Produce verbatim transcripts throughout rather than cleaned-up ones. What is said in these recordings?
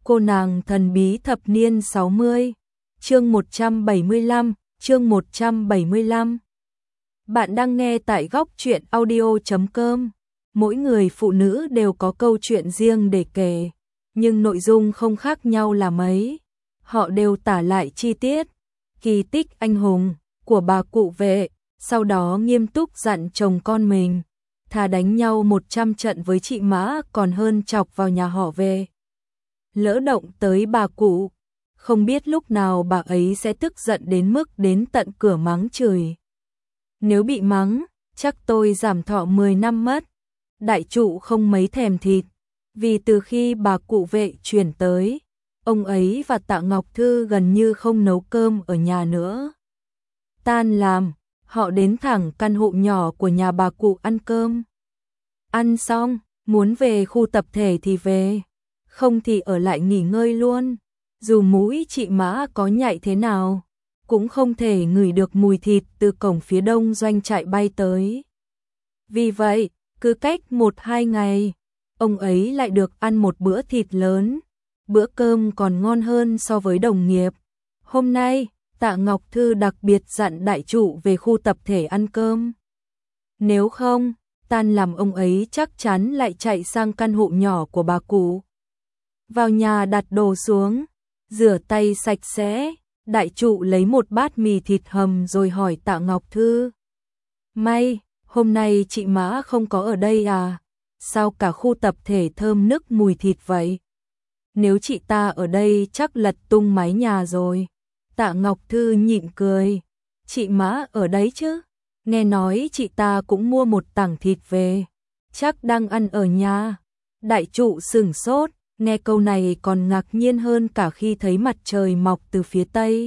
Cô nàng thần bí thập niên sáu mươi, chương một trăm bảy mươi lăm, chương một trăm bảy mươi lăm. Bạn đang nghe tại góc truyện audio chấm com. Mỗi người phụ nữ đều có câu chuyện riêng để kể, nhưng nội dung không khác nhau là mấy. Họ đều tả lại chi tiết, kỳ tích anh hùng của bà cụ vệ, sau đó nghiêm túc dặn chồng con mình, thà đánh nhau một trăm trận với chị Mã còn hơn chọc vào nhà họ về. Lỡ động tới bà cụ, không biết lúc nào bà ấy sẽ tức giận đến mức đến tận cửa mắng chửi. Nếu bị mắng, chắc tôi giảm thọ mười năm mất. Đại trụ không mấy thèm thịt, vì từ khi bà cụ vệ chuyển tới, ông ấy và Tạ Ngọc Thư gần như không nấu cơm ở nhà nữa. Tan làm, họ đến thẳng căn hộ nhỏ của nhà bà cụ ăn cơm. Ăn xong, muốn về khu tập thể thì về, không thì ở lại nghỉ ngơi luôn. Dù mũi chị Mã có nhạy thế nào, cũng không thể ngửi được mùi thịt từ cổng phía đông doanh trại bay tới. Vì vậy, cứ cách một hai ngày, ông ấy lại được ăn một bữa thịt lớn, bữa cơm còn ngon hơn so với đồng nghiệp. Hôm nay, Tạ Ngọc Thư đặc biệt dặn đại trụ về khu tập thể ăn cơm. Nếu không, tan làm ông ấy chắc chắn lại chạy sang căn hộ nhỏ của bà cụ. Vào nhà đặt đồ xuống, rửa tay sạch sẽ, đại trụ lấy một bát mì thịt hầm rồi hỏi Tạ Ngọc Thư. May, hôm nay chị Mã không có ở đây à? Sao cả khu tập thể thơm nức mùi thịt vậy? Nếu chị ta ở đây chắc lật tung mái nhà rồi. Tạ Ngọc Thư nhịn cười. Chị Mã ở đấy chứ? Nghe nói chị ta cũng mua một tảng thịt về. Chắc đang ăn ở nhà. Đại trụ sửng sốt, nghe câu này còn ngạc nhiên hơn cả khi thấy mặt trời mọc từ phía tây.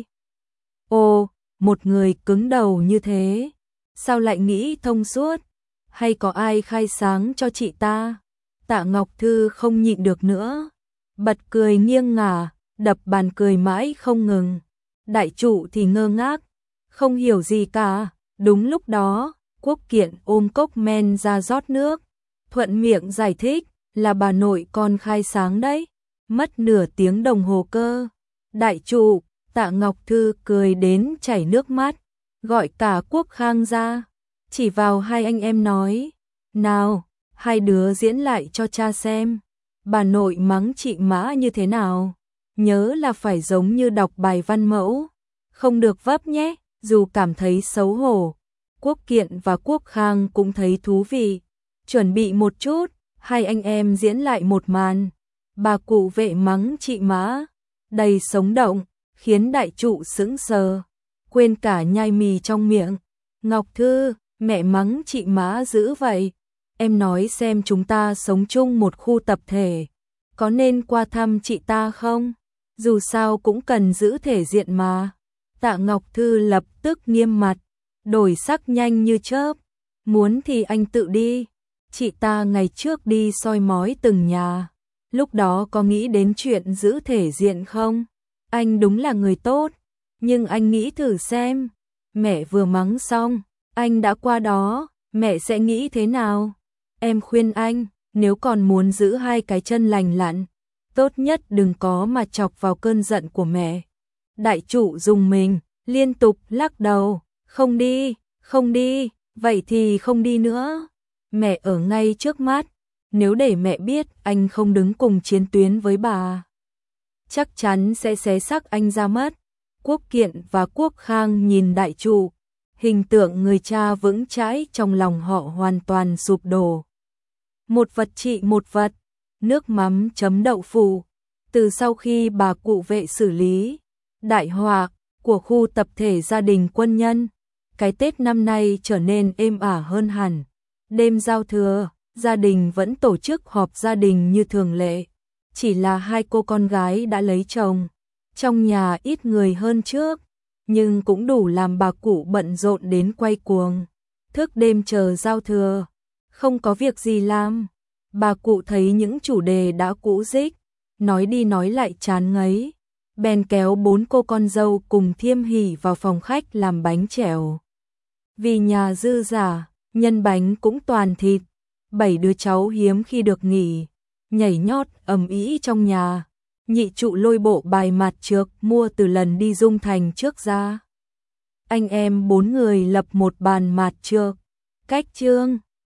Ồ, một người cứng đầu như thế, sao lại nghĩ thông suốt? Hay có ai khai sáng cho chị ta? Tạ Ngọc Thư không nhịn được nữa, bật cười nghiêng ngả, đập bàn cười mãi không ngừng. Đại trụ thì ngơ ngác, không hiểu gì cả. Đúng lúc đó, Quốc Kiện ôm cốc men ra rót nước, thuận miệng giải thích, là bà nội con khai sáng đấy. Mất nửa tiếng đồng hồ cơ. Đại trụ, Tạ Ngọc Thư cười đến chảy nước mắt, gọi cả Quốc Khang ra, chỉ vào hai anh em nói, nào, hai đứa diễn lại cho cha xem, bà nội mắng chị Mã như thế nào, nhớ là phải giống như đọc bài văn mẫu, không được vấp nhé. Dù cảm thấy xấu hổ, Quốc Kiện và Quốc Khang cũng thấy thú vị, chuẩn bị một chút, hai anh em diễn lại một màn, bà cụ vệ mắng chị Mã, đầy sống động, khiến đại trụ sững sờ, quên cả nhai mì trong miệng. Ngọc Thư, mẹ mắng chị Mã dữ vậy, em nói xem chúng ta sống chung một khu tập thể, có nên qua thăm chị ta không? Dù sao cũng cần giữ thể diện mà. Tạ Ngọc Thư lập tức nghiêm mặt, đổi sắc nhanh như chớp, muốn thì anh tự đi. Chị ta ngày trước đi soi mói từng nhà, lúc đó có nghĩ đến chuyện giữ thể diện không? Anh đúng là người tốt, nhưng anh nghĩ thử xem, mẹ vừa mắng xong, anh đã qua đó, mẹ sẽ nghĩ thế nào? Em khuyên anh, nếu còn muốn giữ hai cái chân lành lặn, tốt nhất đừng có mà chọc vào cơn giận của mẹ. Đại trụ dùng mình, liên tục lắc đầu, không đi, không đi, vậy thì không đi nữa. Mẹ ở ngay trước mắt, nếu để mẹ biết anh không đứng cùng chiến tuyến với bà, chắc chắn sẽ xé xác anh ra mất. Quốc Kiện và Quốc Khang nhìn đại trụ, hình tượng người cha vững chãi trong lòng họ hoàn toàn sụp đổ. Một vật trị một vật, nước mắm chấm đậu phụ. Từ sau khi bà cụ vệ xử lý đại họa của khu tập thể gia đình quân nhân, cái Tết năm nay trở nên êm ả hơn hẳn. Đêm giao thừa, gia đình vẫn tổ chức họp gia đình như thường lệ, chỉ là hai cô con gái đã lấy chồng. Trong nhà ít người hơn trước, nhưng cũng đủ làm bà cụ bận rộn đến quay cuồng, thức đêm chờ giao thừa, không có việc gì làm. Bà cụ thấy những chủ đề đã cũ rích, nói đi nói lại chán ngấy, bèn kéo bốn cô con dâu cùng Thiêm Hỷ vào phòng khách làm bánh chèo. Vì nhà dư giả, nhân bánh cũng toàn thịt, bảy đứa cháu hiếm khi được nghỉ, nhảy nhót ầm ĩ trong nhà. Nhị trụ lôi bộ bài mặt trược mua từ lần đi Dung Thành trước ra. Anh em bốn người lập một bàn mặt trược, cách chương